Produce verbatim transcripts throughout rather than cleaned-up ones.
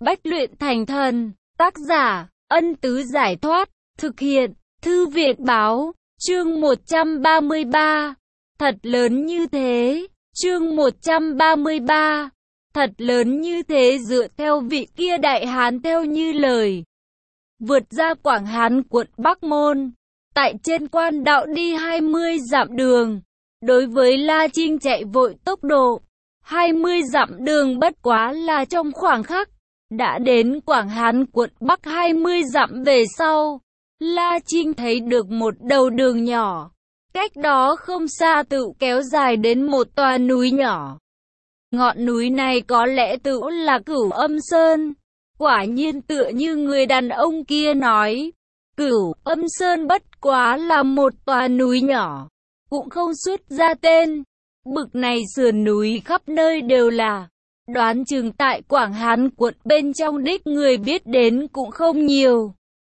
Bách luyện thành thần. Tác giả, Ân Tứ Giải Thoát. Thực hiện, Thư viện Báo. Chương một trăm ba mươi ba. Thật lớn như thế. Chương một trăm ba mươi ba. Thật lớn như thế dựa theo vị kia đại hán theo như lời. Vượt ra Quảng Hán quận Bắc Môn. Tại trên quan đạo đi hai mươi dặm đường. Đối với La Trinh chạy vội tốc độ. hai mươi dặm đường bất quá là trong khoảng khắc. Đã đến Quảng Hán quận Bắc hai mươi dặm về sau. La Trinh thấy được một đầu đường nhỏ. Cách đó không xa tự kéo dài đến một tòa núi nhỏ. Ngọn núi này có lẽ tự là Cửu Âm Sơn. Quả nhiên tựa như người đàn ông kia nói. Cửu Âm Sơn bất quá là một tòa núi nhỏ. Cũng không xuất ra tên. Bực này sườn núi khắp nơi đều là. Đoán chừng tại Quảng Hán quận bên trong đích người biết đến cũng không nhiều.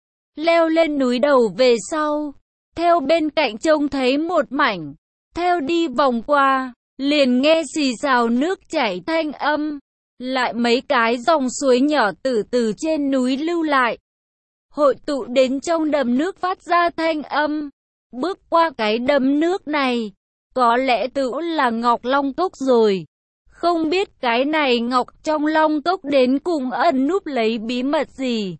Leo lên núi đầu về sau. Theo bên cạnh trông thấy một mảnh. Theo đi vòng qua. Liền nghe xì xào nước chảy thanh âm. Lại mấy cái dòng suối nhỏ từ từ trên núi lưu lại. Hội tụ đến trong đầm nước phát ra thanh âm. Bước qua cái đầm nước này. Có lẽ tự là Ngọc Long Cốc rồi. Không biết cái này Ngọc trong Long Cốc đến cùng ẩn núp lấy bí mật gì.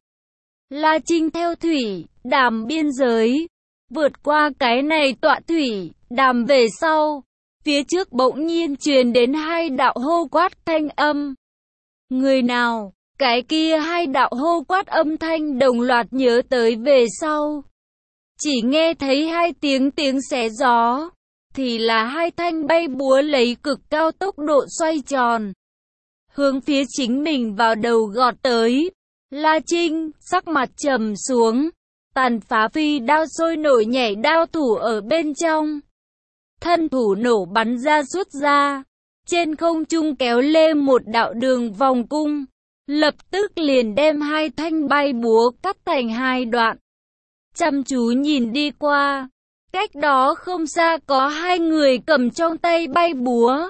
La Trinh theo thủy, đàm biên giới. Vượt qua cái này tọa thủy, đàm về sau. Phía trước bỗng nhiên truyền đến hai đạo hô quát thanh âm. Người nào? Cái kia hai đạo hô quát âm thanh đồng loạt nhớ tới về sau. Chỉ nghe thấy hai tiếng tiếng xé gió. Thì là hai thanh bay búa lấy cực cao tốc độ xoay tròn. Hướng phía chính mình vào đầu gọt tới. La Trinh, sắc mặt trầm xuống. Tàn phá phi đao sôi nổi nhảy đao thủ ở bên trong. Thân thủ nổ bắn ra xuất ra. Trên không trung kéo lên một đạo đường vòng cung. Lập tức liền đem hai thanh bay búa cắt thành hai đoạn. Chăm chú nhìn đi qua. Cách đó không xa có hai người cầm trong tay bay búa.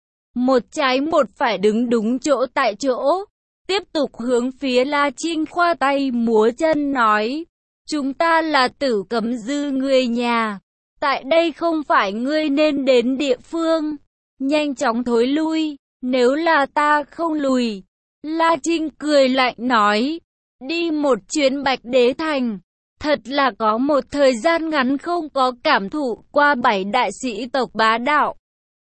Một trái một phải đứng đúng chỗ tại chỗ. Tiếp tục hướng phía La Trinh khoa tay múa chân nói. Chúng ta là Tử Cấm Dư người nhà. Tại đây không phải ngươi nên đến địa phương. Nhanh chóng thối lui. Nếu là ta không lùi. La Trinh cười lạnh nói. Đi một chuyến Bạch Đế Thành. Thật là có một thời gian ngắn không có cảm thụ qua bảy đại sĩ tộc bá đạo.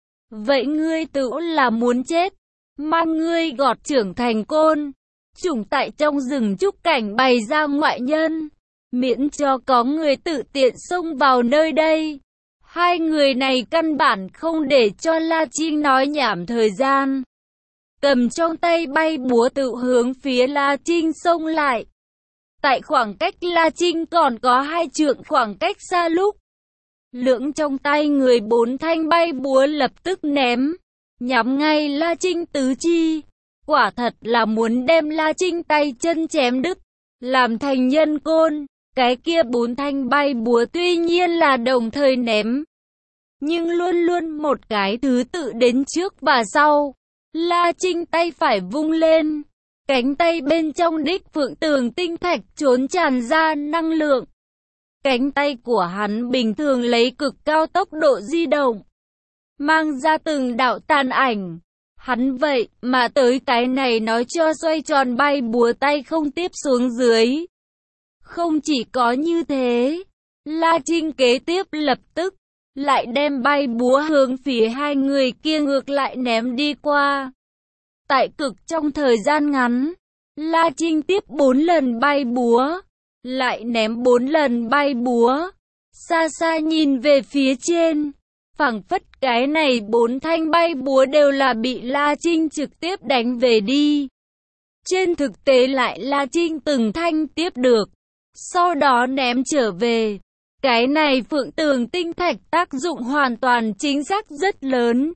Vậy ngươi tự là muốn chết. Mang ngươi gọt trưởng thành côn. Trùng tại trong rừng trúc cảnh bày ra ngoại nhân. Miễn cho có người tự tiện xông vào nơi đây. Hai người này căn bản không để cho La Trinh nói nhảm thời gian. Cầm trong tay bay búa tự hướng phía La Trinh xông lại. Tại khoảng cách La Trinh còn có hai trượng khoảng cách xa lúc. Lưỡng trong tay người bốn thanh bay búa lập tức ném. Nhắm ngay La Trinh tứ chi. Quả thật là muốn đem La Trinh tay chân chém đứt. Làm thành nhân côn. Cái kia bốn thanh bay búa tuy nhiên là đồng thời ném. Nhưng luôn luôn một cái thứ tự đến trước và sau. La Trinh tay phải vung lên. Cánh tay bên trong đích phượng tường tinh thạch trốn tràn ra năng lượng. Cánh tay của hắn bình thường lấy cực cao tốc độ di động. Mang ra từng đạo tàn ảnh. Hắn vậy mà tới cái này nói cho xoay tròn bay búa tay không tiếp xuống dưới. Không chỉ có như thế. La Trinh kế tiếp lập tức. Lại đem bay búa hướng phía hai người kia ngược lại ném đi qua. Tại cực trong thời gian ngắn, La Trinh tiếp bốn lần bay búa, lại ném bốn lần bay búa. Xa xa nhìn về phía trên, phảng phất cái này bốn thanh bay búa đều là bị La Trinh trực tiếp đánh về đi. Trên thực tế lại La Trinh từng thanh tiếp được, sau đó ném trở về. Cái này phượng tường tinh thạch tác dụng hoàn toàn chính xác rất lớn.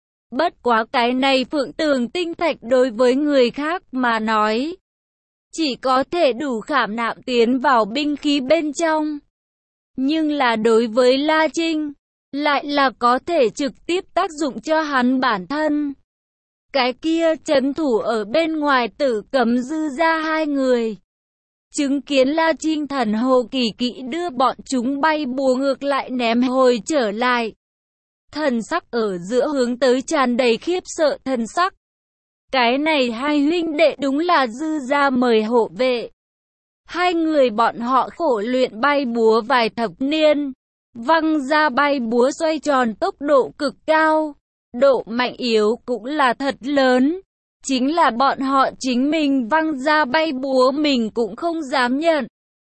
Bất quá cái này phượng tường tinh thạch đối với người khác mà nói. Chỉ có thể đủ khảm nạm tiến vào binh khí bên trong. Nhưng là đối với La Trinh. Lại là có thể trực tiếp tác dụng cho hắn bản thân. cái kia trấn thủ ở bên ngoài Tử Cấm Dư ra hai người. Chứng kiến La Trinh thần hồ kỳ kỵ đưa bọn chúng bay bùa ngược lại ném hồi trở lại. Thần sắc ở giữa hướng tới tràn đầy khiếp sợ thần sắc. Cái này hai huynh đệ đúng là Dư ra mời hộ vệ. Hai người bọn họ khổ luyện bay búa vài thập niên. Văng ra bay búa xoay tròn tốc độ cực cao. Độ mạnh yếu cũng là thật lớn. Chính là bọn họ chính mình văng ra bay búa mình cũng không dám nhận.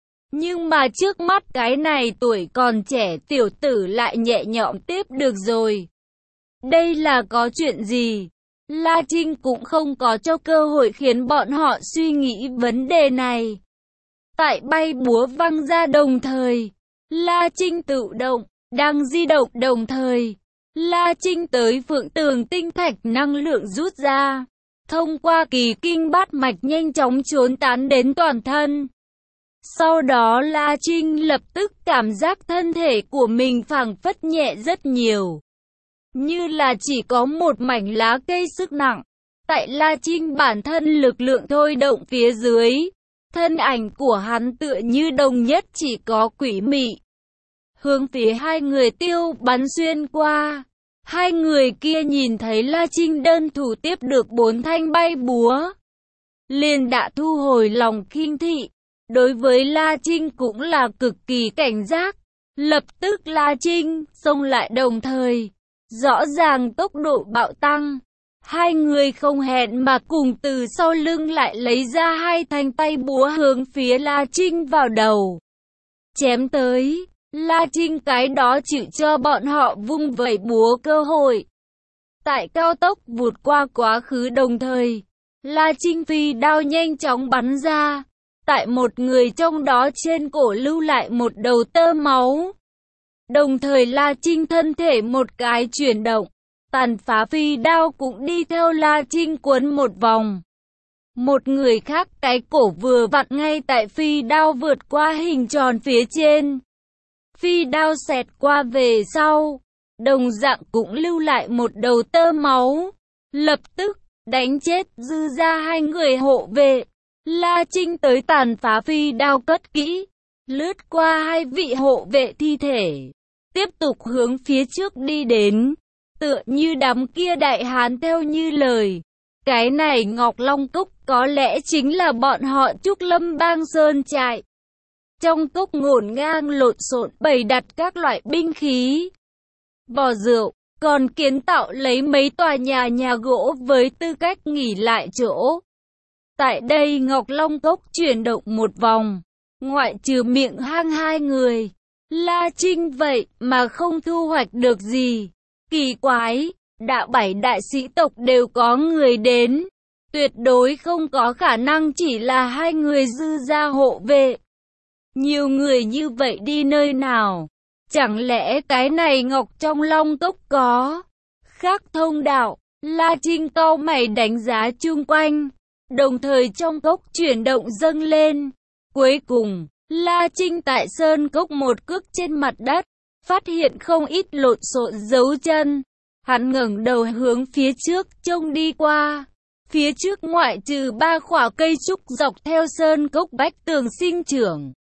Nhưng mà trước mắt cái này tuổi còn trẻ tiểu tử lại nhẹ nhõm tiếp được rồi. Đây là có chuyện gì? La Trinh cũng không có cho cơ hội khiến bọn họ suy nghĩ vấn đề này. Tại bay búa văng ra đồng thời, La Trinh tự động, đang di động đồng thời. La Trinh tới Phượng Tường tinh thạch năng lượng rút ra. Thông qua kỳ kinh bát mạch nhanh chóng trốn tán đến toàn thân. Sau đó La Trinh lập tức cảm giác thân thể của mình phảng phất nhẹ rất nhiều. Như là chỉ có một mảnh lá cây sức nặng. Tại La Trinh bản thân lực lượng thôi động phía dưới. Thân ảnh của hắn tựa như đồng nhất chỉ có quỷ mị. Hướng phía hai người tiêu bắn xuyên qua. Hai người kia nhìn thấy La Trinh đơn thủ tiếp được bốn thanh bay búa. Liền đã thu hồi lòng khinh thị. Đối với La Trinh cũng là cực kỳ cảnh giác. Lập tức La Trinh xông lại đồng thời. Rõ ràng tốc độ bạo tăng. Hai người không hẹn mà cùng từ sau lưng lại lấy ra hai thanh tay búa hướng phía La Trinh vào đầu. Chém tới. La Trinh cái đó chịu cho bọn họ vung vẩy búa cơ hội. Tại cao tốc vụt qua quá khứ đồng thời. La Trinh phi đao nhanh chóng bắn ra. Tại một người trong đó trên cổ lưu lại một đầu tơ máu. Đồng thời La Trinh thân thể một cái chuyển động. Tàn phá phi đao cũng đi theo La Trinh cuốn một vòng. Một người khác cái cổ vừa vặn ngay tại phi đao vượt qua hình tròn phía trên. Phi đao xẹt qua về sau. Đồng dạng cũng lưu lại một đầu tơ máu. Lập tức đánh chết Dư ra hai người hộ vệ. La Trinh tới tàn phá phi đao cất kỹ. Lướt qua hai vị hộ vệ thi thể. Tiếp tục hướng phía trước đi đến. Tựa như đám kia đại hán theo như lời. Cái này Ngọc Long Cốc có lẽ chính là bọn họ Trúc Lâm Bang Sơn trại. Trong cốc ngổn ngang lộn xộn bày đặt các loại binh khí. Vò rượu, còn kiến tạo lấy mấy tòa nhà nhà gỗ với tư cách nghỉ lại chỗ. Tại đây Ngọc Long Cốc chuyển động một vòng. Ngoại trừ miệng hang hai người. La Trinh vậy mà không thu hoạch được gì. Kỳ quái, đạo bảy đại sĩ tộc đều có người đến. Tuyệt đối không có khả năng chỉ là hai người Dư gia hộ vệ. Nhiều người như vậy đi nơi nào? Chẳng lẽ cái này Ngọc trong Long Cốc có khác thông đạo? La Trinh cau mày đánh giá chung quanh. Đồng thời trong cốc chuyển động dâng lên. Cuối cùng, La Trinh tại sơn cốc một cước trên mặt đất. Phát hiện không ít lộn xộn dấu chân. Hắn ngẩng đầu hướng phía trước trông đi qua. Phía trước ngoại trừ ba khỏa cây trúc dọc theo sơn cốc vách tường sinh trưởng.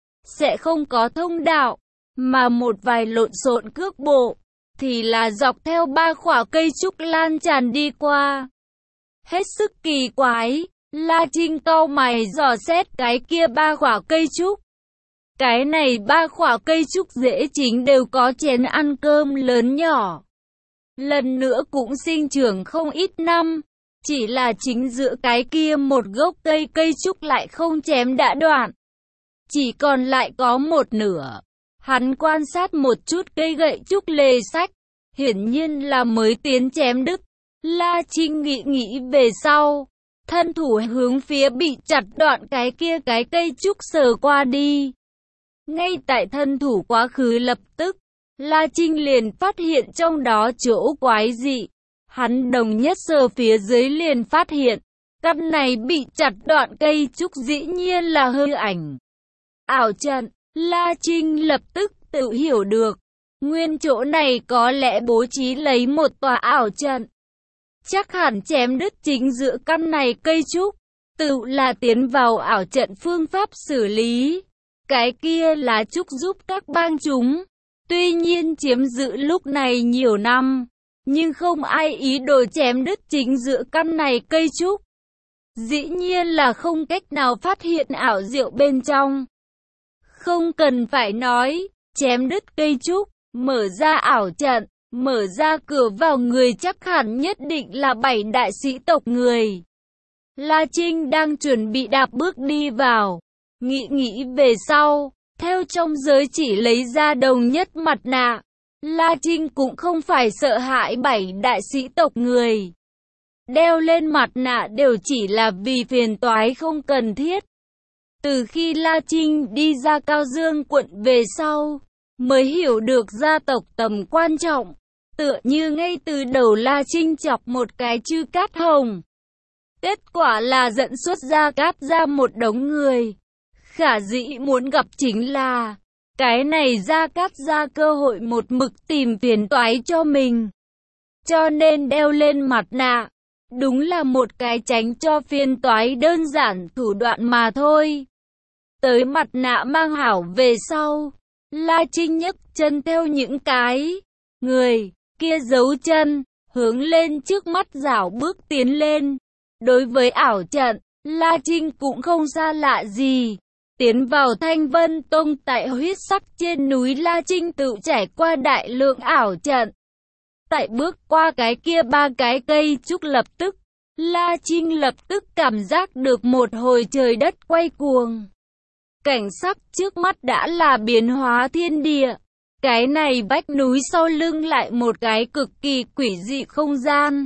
Sẽ không có thông đạo. Mà một vài lộn xộn cước bộ. Thì là dọc theo ba khỏa cây trúc lan tràn đi qua. Hết sức kỳ quái. La Trinh cau mày dò xét cái kia ba khỏa cây trúc. Cái này ba khỏa cây trúc rễ chính đều có chén ăn cơm lớn nhỏ. Lần nữa cũng sinh trưởng không ít năm. Chỉ là chính giữa cái kia một gốc cây cây trúc lại không chém đã đoạn. Chỉ còn lại có một nửa. Hắn quan sát một chút cây gậy trúc lề sách. Hiển nhiên là mới tiến chém đứt. La Trinh nghĩ nghĩ về sau. Thân thủ hướng phía bị chặt đoạn cái kia cái cây trúc sờ qua đi. Ngay tại thân thủ quá khứ lập tức, La Trinh liền phát hiện trong đó chỗ quái dị. Hắn đồng nhất sờ phía dưới liền phát hiện, căn này bị chặt đoạn cây trúc dĩ nhiên là hư ảnh. Ảo trận, La Trinh lập tức tự hiểu được, nguyên chỗ này có lẽ bố trí lấy một tòa ảo trận. chắc hẳn chém đứt chính giữa căn này cây trúc, tự là tiến vào ảo trận phương pháp xử lý. Cái kia lá trúc giúp các bang chúng, tuy nhiên chiếm giữ lúc này nhiều năm, nhưng không ai ý đồ chém đứt chính giữa căn này cây trúc. Dĩ nhiên là không cách nào phát hiện ảo diệu bên trong. Không cần phải nói, chém đứt cây trúc, mở ra ảo trận, mở ra cửa vào người chắc hẳn nhất định là bảy đại sĩ tộc người. La Trinh đang chuẩn bị đạp bước đi vào, nghĩ nghĩ về sau, theo trong giới chỉ lấy ra đồng nhất mặt nạ. La Trinh cũng không phải sợ hãi bảy đại sĩ tộc người. Đeo lên mặt nạ đều chỉ là vì phiền toái không cần thiết. Từ khi La Trinh đi ra Cao Dương quận về sau, mới hiểu được gia tộc tầm quan trọng. Tựa như ngay từ đầu La Trinh chọc một cái Chư Cát Hồng. Kết quả là dẫn xuất Gia Cát ra một đống người. Khả dĩ muốn gặp chính là, cái này Gia Cát ra cơ hội một mực tìm phiền toái cho mình. Cho nên đeo lên mặt nạ, đúng là một cái tránh cho phiền toái đơn giản thủ đoạn mà thôi. Tới mặt nạ mang hảo về sau, La Trinh nhấc chân theo những cái người kia giấu chân, hướng lên trước mắt dảo bước tiến lên. Đối với ảo trận, La Trinh cũng không xa lạ gì. Tiến vào Thanh Vân Tông tại huyết sắc trên núi, La Trinh tự trải qua đại lượng ảo trận. Tại bước qua cái kia ba cái cây trúc lập tức, La Trinh lập tức cảm giác được một hồi trời đất quay cuồng. Cảnh sắc trước mắt đã là biến hóa thiên địa. Cái này vách núi sau lưng lại một cái cực kỳ quỷ dị không gian.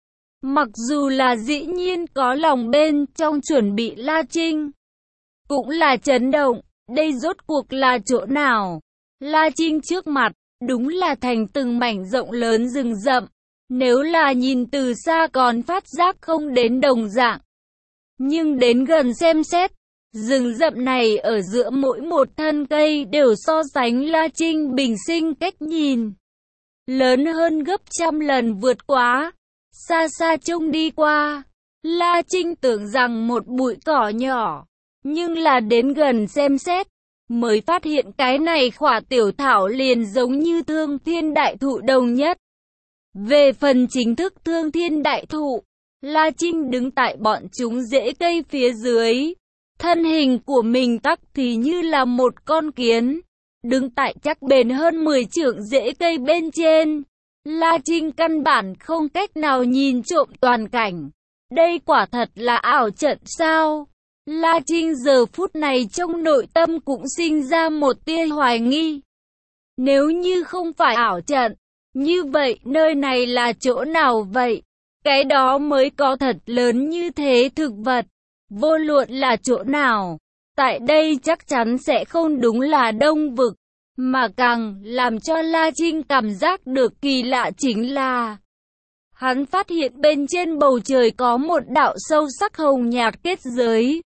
Mặc dù là dĩ nhiên có lòng bên trong chuẩn bị, La Trinh cũng là chấn động, đây rốt cuộc là chỗ nào? La Trinh trước mặt, đúng là thành từng mảnh rộng lớn rừng rậm. Nếu là nhìn từ xa còn phát giác không đến đồng dạng. Nhưng đến gần xem xét, rừng rậm này ở giữa mỗi một thân cây đều so sánh La Trinh bình sinh cách nhìn. Lớn hơn gấp trăm lần vượt quá. Xa xa trông đi qua, La Trinh tưởng rằng một bụi cỏ nhỏ. Nhưng là đến gần xem xét, mới phát hiện cái này khỏa tiểu thảo liền giống như Thương Thiên Đại Thụ đồng nhất. Về phần chính thức Thương Thiên Đại Thụ, La Trinh đứng tại bọn chúng rễ cây phía dưới. Thân hình của mình tắc thì như là một con kiến, đứng tại chắc bền hơn mười trượng rễ cây bên trên. La Trinh căn bản không cách nào nhìn trộm toàn cảnh. Đây quả thật là ảo trận sao? La Trinh giờ phút này trong nội tâm cũng sinh ra một tia hoài nghi. Nếu như không phải ảo trận, như vậy nơi này là chỗ nào vậy? Cái đó mới có thật lớn như thế thực vật. Vô luận là chỗ nào, tại đây chắc chắn sẽ không đúng là Đông Vực. Mà càng làm cho La Trinh cảm giác được kỳ lạ chính là hắn phát hiện bên trên bầu trời có một đạo sâu sắc hồng nhạt kết giới.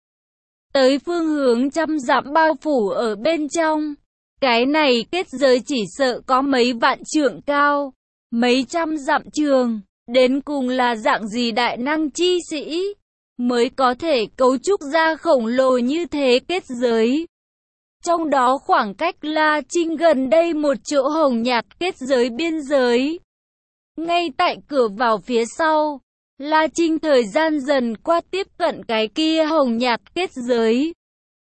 Tới phương hướng trăm dặm bao phủ ở bên trong. Cái này kết giới chỉ sợ có mấy vạn trượng cao, mấy trăm dặm trường. Đến cùng là dạng gì đại năng chi sĩ mới có thể cấu trúc ra khổng lồ như thế kết giới. Trong đó khoảng cách La Trinh gần đây một chỗ hồng nhạt kết giới biên giới. Ngay tại cửa vào phía sau, La Trinh thời gian dần qua tiếp cận cái kia hồng nhạt kết giới.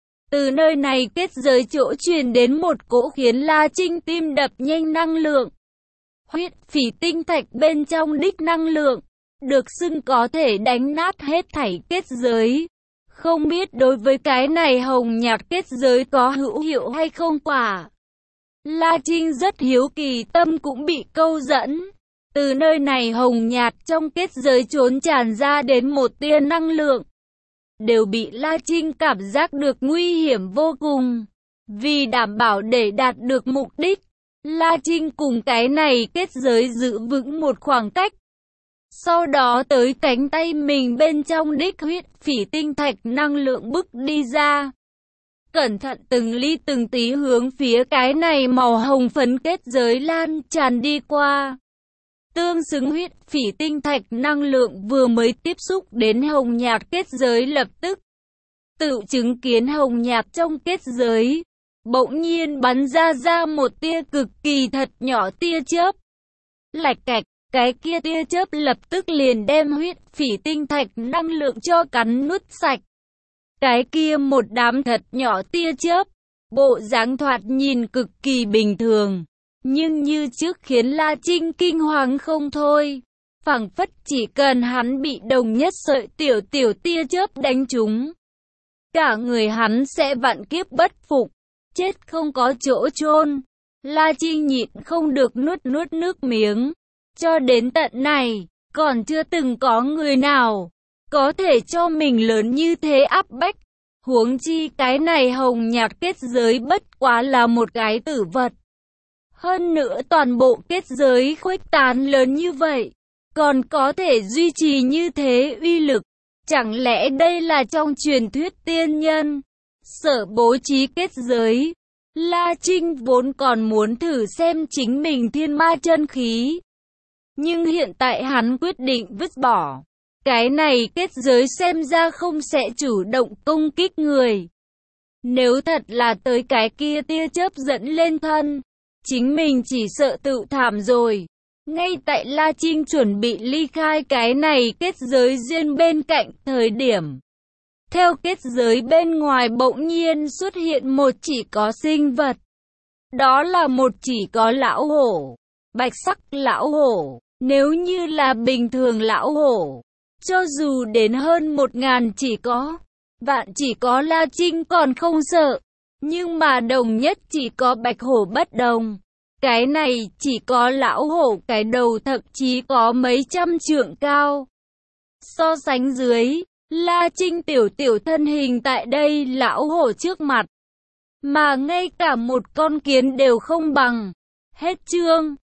Từ nơi này kết giới chỗ truyền đến một cỗ khiến La Trinh tim đập nhanh năng lượng. Huyết phỉ tinh thạch bên trong đích năng lượng, được xưng có thể đánh nát hết thảy kết giới. Không biết đối với cái này hồng nhạt kết giới có hữu hiệu hay không quả. La Trinh rất hiếu kỳ, tâm cũng bị câu dẫn. Từ nơi này hồng nhạt trong kết giới trốn tràn ra đến một tia năng lượng. Đều bị La Trinh cảm giác được nguy hiểm vô cùng. Vì đảm bảo để đạt được mục đích, La Trinh cùng cái này kết giới giữ vững một khoảng cách. Sau đó tới cánh tay mình bên trong đích huyết phỉ tinh thạch năng lượng bức đi ra. Cẩn thận từng ly từng tí hướng phía cái này màu hồng phấn kết giới lan tràn đi qua. tương xứng huyết phỉ tinh thạch năng lượng vừa mới tiếp xúc đến hồng nhạt kết giới lập tức. Tự chứng kiến hồng nhạt trong kết giới, bỗng nhiên bắn ra ra một tia cực kỳ thật nhỏ tia chớp. Lạch cạch, cái kia tia chớp lập tức liền đem huyết phỉ tinh thạch năng lượng cho cắn nuốt sạch. Cái kia một đám thật nhỏ tia chớp, bộ dáng thoạt nhìn cực kỳ bình thường, nhưng như trước khiến La Trinh kinh hoàng không thôi. Phảng phất chỉ cần hắn bị đồng nhất sợi tiểu tiểu tia chớp đánh trúng, cả người hắn sẽ vạn kiếp bất phục, chết không có chỗ chôn. La Trinh nhịn không được nuốt nuốt nước miếng. Cho đến tận này, còn chưa từng có người nào có thể cho mình lớn như thế áp bách. Huống chi cái này hồng nhạt kết giới bất quá là một cái tử vật. Hơn nữa toàn bộ kết giới khuếch tán lớn như vậy, còn có thể duy trì như thế uy lực. Chẳng lẽ đây là trong truyền thuyết tiên nhân sở bố trí kết giới? La Trinh vốn còn muốn thử xem chính mình thiên ma chân khí, nhưng hiện tại hắn quyết định vứt bỏ. Cái này kết giới xem ra không sẽ chủ động công kích người. Nếu thật là tới cái kia tia chớp dẫn lên thân, chính mình chỉ sợ tự thảm rồi. Ngay tại La Trinh chuẩn bị ly khai cái này kết giới duyên bên cạnh thời điểm, theo kết giới bên ngoài bỗng nhiên xuất hiện một chỉ có sinh vật. Đó là một chỉ có lão hổ, bạch sắc lão hổ. Nếu như là bình thường lão hổ, cho dù đến hơn một ngàn chỉ có, vạn chỉ có La Trinh còn không sợ. Nhưng mà đồng nhất chỉ có bạch hổ bất đồng. Cái này chỉ có lão hổ cái đầu thậm chí có mấy trăm trượng cao. So sánh dưới, La Trinh tiểu tiểu thân hình tại đây lão hổ trước mặt, mà ngay cả một con kiến đều không bằng. Hết chương.